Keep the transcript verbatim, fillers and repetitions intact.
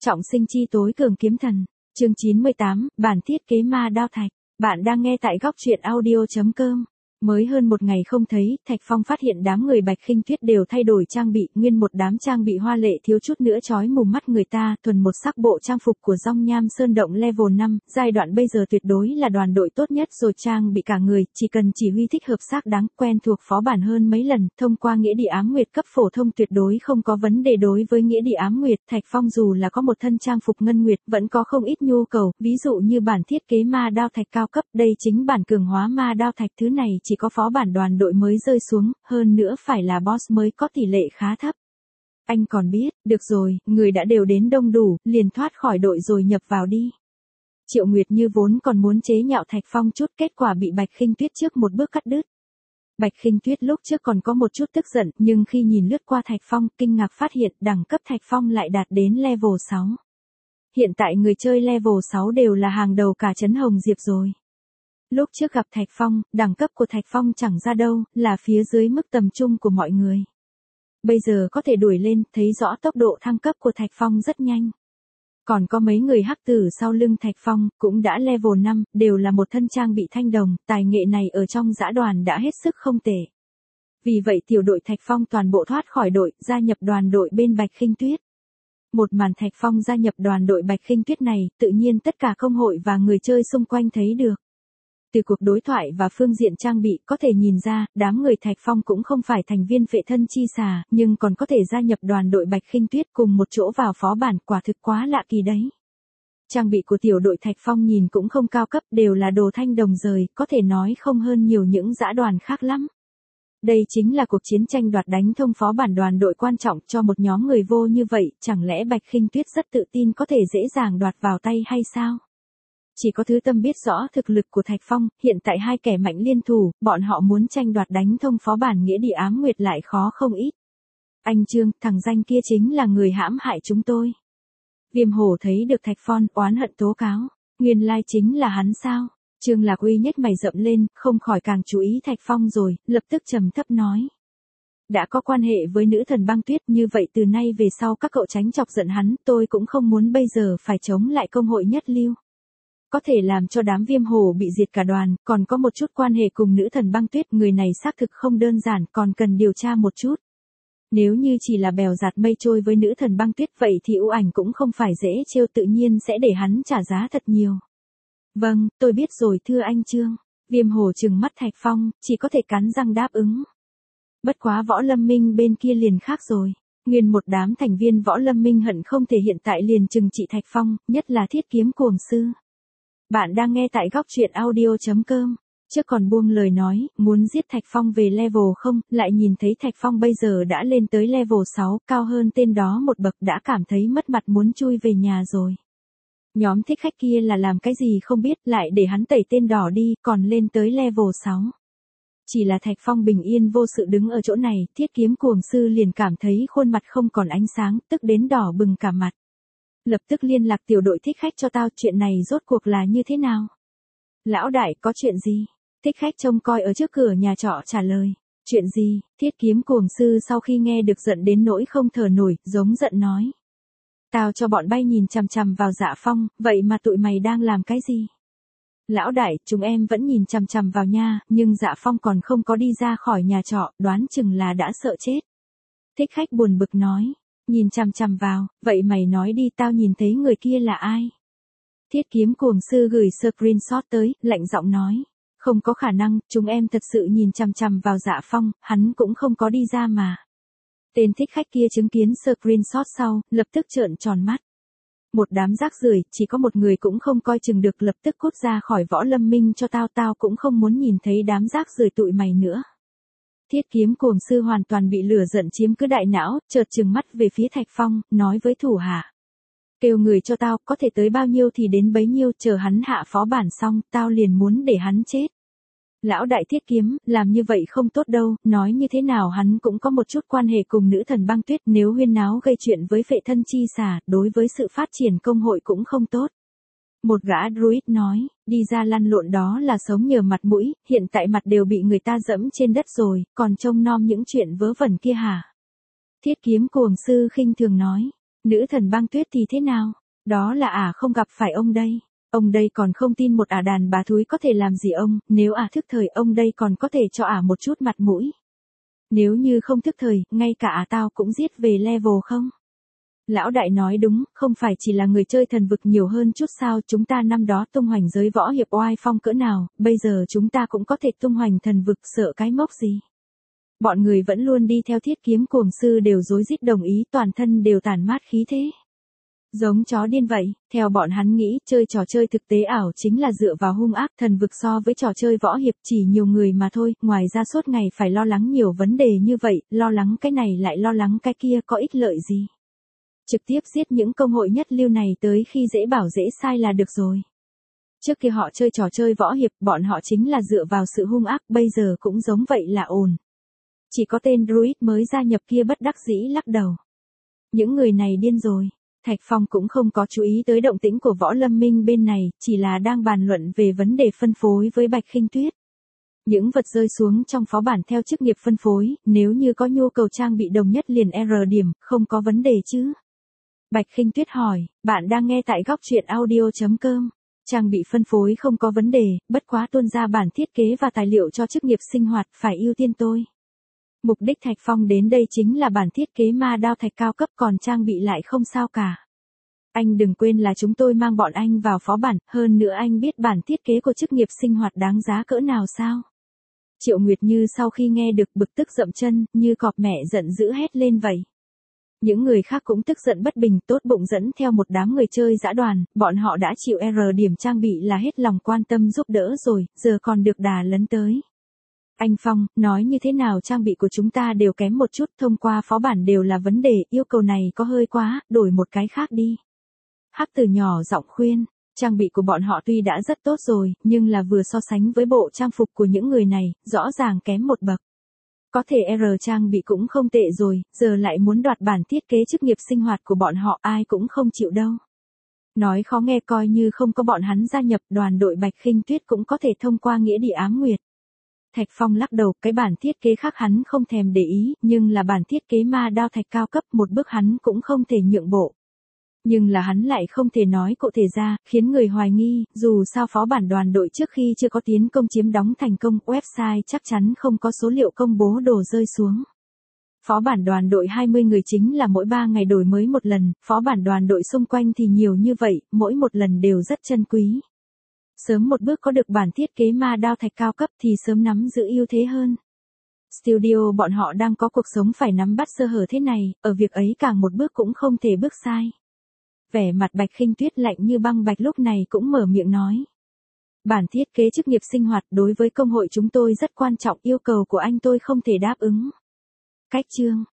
Trọng sinh chi tối cường kiếm thần. Chương chín mươi tám, bản thiết kế ma đao thạch. Bạn đang nghe tại góc truyện audio chấm com. Mới hơn một ngày không thấy, Thạch Phong phát hiện đám người Bạch Khinh Tuyết đều thay đổi trang bị, nguyên một đám trang bị hoa lệ thiếu chút nữa chói mù mắt người ta, thuần một sắc bộ trang phục của Dong Nham Sơn Động level năm, giai đoạn bây giờ tuyệt đối là đoàn đội tốt nhất rồi, trang bị cả người, chỉ cần chỉ huy thích hợp xác đáng, quen thuộc phó bản hơn mấy lần, thông qua nghĩa địa ám nguyệt cấp phổ thông tuyệt đối không có vấn đề. Đối với nghĩa địa ám nguyệt, Thạch Phong dù là có một thân trang phục ngân nguyệt, vẫn có không ít nhu cầu, ví dụ như bản thiết kế ma đao thạch cao cấp, đây chính bản cường hóa ma đao thạch, thứ này chỉ có phó bản đoàn đội mới rơi xuống, hơn nữa phải là boss mới có tỷ lệ khá thấp. Anh còn biết, được rồi, người đã đều đến đông đủ, liền thoát khỏi đội rồi nhập vào đi. Triệu Nguyệt Như vốn còn muốn chế nhạo Thạch Phong chút, kết quả bị Bạch Khinh Tuyết trước một bước cắt đứt. Bạch Khinh Tuyết lúc trước còn có một chút tức giận, nhưng khi nhìn lướt qua Thạch Phong, kinh ngạc phát hiện đẳng cấp Thạch Phong lại đạt đến level sáu. Hiện tại người chơi level sáu đều là hàng đầu cả trấn Hồng Diệp rồi. Lúc trước gặp Thạch Phong, đẳng cấp của Thạch Phong chẳng ra đâu, là phía dưới mức tầm trung của mọi người. Bây giờ có thể đuổi lên, thấy rõ tốc độ thăng cấp của Thạch Phong rất nhanh. Còn có mấy người hắc tử sau lưng Thạch Phong, cũng đã level năm, đều là một thân trang bị thanh đồng, tài nghệ này ở trong dã đoàn đã hết sức không tệ. Vì vậy tiểu đội Thạch Phong toàn bộ thoát khỏi đội, gia nhập đoàn đội bên Bạch Khinh Tuyết. Một màn Thạch Phong gia nhập đoàn đội Bạch Khinh Tuyết này, tự nhiên tất cả công hội và người chơi xung quanh thấy được. Từ cuộc đối thoại và phương diện trang bị có thể nhìn ra, đám người Thạch Phong cũng không phải thành viên phệ thân chi xà, nhưng còn có thể gia nhập đoàn đội Bạch Khinh Tuyết cùng một chỗ vào phó bản, quả thực quá lạ kỳ đấy. Trang bị của tiểu đội Thạch Phong nhìn cũng không cao cấp, đều là đồ thanh đồng rời, có thể nói không hơn nhiều những dã đoàn khác lắm. Đây chính là cuộc chiến tranh đoạt đánh thông phó bản đoàn đội quan trọng cho một nhóm người vô như vậy, chẳng lẽ Bạch Khinh Tuyết rất tự tin có thể dễ dàng đoạt vào tay hay sao? Chỉ có Thứ Tâm biết rõ thực lực của Thạch Phong, hiện tại hai kẻ mạnh liên thủ, bọn họ muốn tranh đoạt đánh thông phó bản nghĩa địa ám nguyệt lại khó không ít. Anh Trương, thằng danh kia chính là người hãm hại chúng tôi. Viêm Hổ thấy được Thạch Phong, oán hận tố cáo, nguyên lai chính là hắn sao? Trương Lạc Uy nhếch mày rậm lên, không khỏi càng chú ý Thạch Phong rồi, lập tức trầm thấp nói. Đã có quan hệ với nữ thần băng tuyết, như vậy từ nay về sau các cậu tránh chọc giận hắn, tôi cũng không muốn bây giờ phải chống lại công hội nhất lưu. Có thể làm cho đám Viêm Hổ bị diệt cả đoàn, còn có một chút quan hệ cùng nữ thần băng tuyết, người này xác thực không đơn giản, còn cần điều tra một chút. Nếu như chỉ là bèo dạt mây trôi với nữ thần băng tuyết vậy thì ưu ảnh cũng không phải dễ trêu, tự nhiên sẽ để hắn trả giá thật nhiều. Vâng, tôi biết rồi thưa anh Trương. Viêm Hổ trừng mắt Thạch Phong, chỉ có thể cắn răng đáp ứng. Bất quá Võ Lâm Minh bên kia liền khác rồi. Nguyên một đám thành viên Võ Lâm Minh hận không thể hiện tại liền trừng trị Thạch Phong, nhất là Thiết Kiếm Cuồng Sư. Bạn đang nghe tại góc truyện audio chấm com. Trước còn buông lời nói, muốn giết Thạch Phong về level không, lại nhìn thấy Thạch Phong bây giờ đã lên tới level sáu, cao hơn tên đó một bậc, đã cảm thấy mất mặt muốn chui về nhà rồi. Nhóm thích khách kia là làm cái gì không biết, lại để hắn tẩy tên đỏ đi, còn lên tới level sáu. Chỉ là Thạch Phong bình yên vô sự đứng ở chỗ này, Thiết Kiếm Cuồng Sư liền cảm thấy khuôn mặt không còn ánh sáng, tức đến đỏ bừng cả mặt. Lập tức liên lạc tiểu đội thích khách cho tao, chuyện này rốt cuộc là như thế nào? Lão đại, có chuyện gì? Thích khách trông coi ở trước cửa nhà trọ trả lời. Chuyện gì? Thiết Kiếm Cuồng Sư sau khi nghe được giận đến nỗi không thở nổi, giống giận nói. Tao cho bọn bay nhìn chằm chằm vào Dạ Phong, vậy mà tụi mày đang làm cái gì? Lão đại, chúng em vẫn nhìn chằm chằm vào nha, nhưng Dạ Phong còn không có đi ra khỏi nhà trọ, đoán chừng là đã sợ chết. Thích khách buồn bực nói. Nhìn chằm chằm vào, vậy mày nói đi, tao nhìn thấy người kia là ai? Thiết Kiếm Cuồng Sư gửi screenshot tới, lạnh giọng nói. Không có khả năng, chúng em thật sự nhìn chằm chằm vào Dạ Phong, hắn cũng không có đi ra mà. Tên thích khách kia chứng kiến screenshot sau, lập tức trợn tròn mắt. Một đám rác rưởi, chỉ có một người cũng không coi chừng được, lập tức cút ra khỏi Võ Lâm Minh cho tao, tao cũng không muốn nhìn thấy đám rác rưởi tụi mày nữa. Thiết Kiếm Cuồng Sư hoàn toàn bị lửa giận chiếm cứ đại não, chợt trừng mắt về phía Thạch Phong, nói với thủ hạ. Kêu người cho tao, có thể tới bao nhiêu thì đến bấy nhiêu, chờ hắn hạ phó bản xong, tao liền muốn để hắn chết. Lão đại Thiết Kiếm, làm như vậy không tốt đâu, nói như thế nào hắn cũng có một chút quan hệ cùng nữ thần băng tuyết, nếu huyên náo gây chuyện với phệ thân chi xà, đối với sự phát triển công hội cũng không tốt. Một gã druid nói, đi ra lăn lộn đó là sống nhờ mặt mũi, hiện tại mặt đều bị người ta dẫm trên đất rồi, còn trông nom những chuyện vớ vẩn kia hả? Thiết Kiếm Cuồng Sư khinh thường nói, Nữ thần băng tuyết thì thế nào? Đó là ả không gặp phải ông đây. Ông đây còn không tin một ả đàn bà thúi có thể làm gì ông, nếu ả thức thời ông đây còn có thể cho ả một chút mặt mũi. Nếu như không thức thời, ngay cả ả tao cũng giết về level không? Lão đại nói đúng, không phải chỉ là người chơi thần vực nhiều hơn chút sao, chúng ta năm đó tung hoành giới võ hiệp oai phong cỡ nào, bây giờ chúng ta cũng có thể tung hoành thần vực, sợ cái mốc gì. Bọn người vẫn luôn đi theo thiết kiếm cuồng sư đều rối rít đồng ý, toàn thân đều tản mát khí thế. Giống chó điên vậy, theo bọn hắn nghĩ, chơi trò chơi thực tế ảo chính là dựa vào hung ác, thần vực so với trò chơi võ hiệp chỉ nhiều người mà thôi, ngoài ra suốt ngày phải lo lắng nhiều vấn đề như vậy, lo lắng cái này lại lo lắng cái kia có ích lợi gì. Trực tiếp giết những công hội nhất lưu này tới khi dễ bảo dễ sai là được rồi. Trước kia họ chơi trò chơi võ hiệp, bọn họ chính là dựa vào sự hung ác, bây giờ cũng giống vậy là ổn. Chỉ có tên Druid mới gia nhập kia bất đắc dĩ lắc đầu. Những người này điên rồi. Thạch Phong cũng không có chú ý tới động tĩnh của Võ Lâm Minh bên này, chỉ là đang bàn luận về vấn đề phân phối với Bạch Khinh Tuyết. Những vật rơi xuống trong phó bản theo chức nghiệp phân phối, nếu như có nhu cầu trang bị đồng nhất liền R điểm, không có vấn đề chứ. Bạch Khinh Tuyết hỏi, bạn đang nghe tại góc truyện audio chấm com. Trang bị phân phối không có vấn đề, bất quá tuôn ra bản thiết kế và tài liệu cho chức nghiệp sinh hoạt, phải ưu tiên tôi. Mục đích Thạch Phong đến đây chính là bản thiết kế ma đao thạch cao cấp, còn trang bị lại không sao cả. Anh đừng quên là chúng tôi mang bọn anh vào phó bản, hơn nữa anh biết bản thiết kế của chức nghiệp sinh hoạt đáng giá cỡ nào sao? Triệu Nguyệt Như sau khi nghe được bực tức dậm chân, như cọp mẹ giận dữ hét lên vậy. Những người khác cũng tức giận bất bình, tốt bụng dẫn theo một đám người chơi dã đoàn, bọn họ đã chịu R điểm trang bị là hết lòng quan tâm giúp đỡ rồi, giờ còn được đà lấn tới. Anh Phong, nói như thế nào trang bị của chúng ta đều kém một chút, thông qua phó bản đều là vấn đề, yêu cầu này có hơi quá, đổi một cái khác đi. Hắc Tử nhỏ giọng khuyên, trang bị của bọn họ tuy đã rất tốt rồi, nhưng là vừa so sánh với bộ trang phục của những người này, rõ ràng kém một bậc. Có thể R trang bị cũng không tệ rồi, giờ lại muốn đoạt bản thiết kế chức nghiệp sinh hoạt của bọn họ, ai cũng không chịu đâu. Nói khó nghe, coi như không có bọn hắn gia nhập, đoàn đội Bạch Khinh Tuyết cũng có thể thông qua nghĩa địa ám nguyệt. Thạch Phong lắc đầu, cái bản thiết kế khác hắn không thèm để ý, nhưng là bản thiết kế ma đao thạch cao cấp một bước hắn cũng không thể nhượng bộ. Nhưng là hắn lại không thể nói cụ thể ra, khiến người hoài nghi, dù sao phó bản đoàn đội trước khi chưa có tiến công chiếm đóng thành công, website chắc chắn không có số liệu công bố đồ rơi xuống. Phó bản đoàn đội hai mươi người chính là mỗi ba ngày đổi mới một lần, phó bản đoàn đội xung quanh thì nhiều như vậy, mỗi một lần đều rất chân quý. Sớm một bước có được bản thiết kế ma đao thạch cao cấp thì sớm nắm giữ ưu thế hơn. Studio bọn họ đang có cuộc sống phải nắm bắt sơ hở thế này, ở việc ấy càng một bước cũng không thể bước sai. Vẻ mặt Bạch Khinh Tuyết lạnh như băng bạch lúc này cũng mở miệng nói. Bản thiết kế chức nghiệp sinh hoạt đối với công hội chúng tôi rất quan trọng, yêu cầu của anh tôi không thể đáp ứng. Cách chương,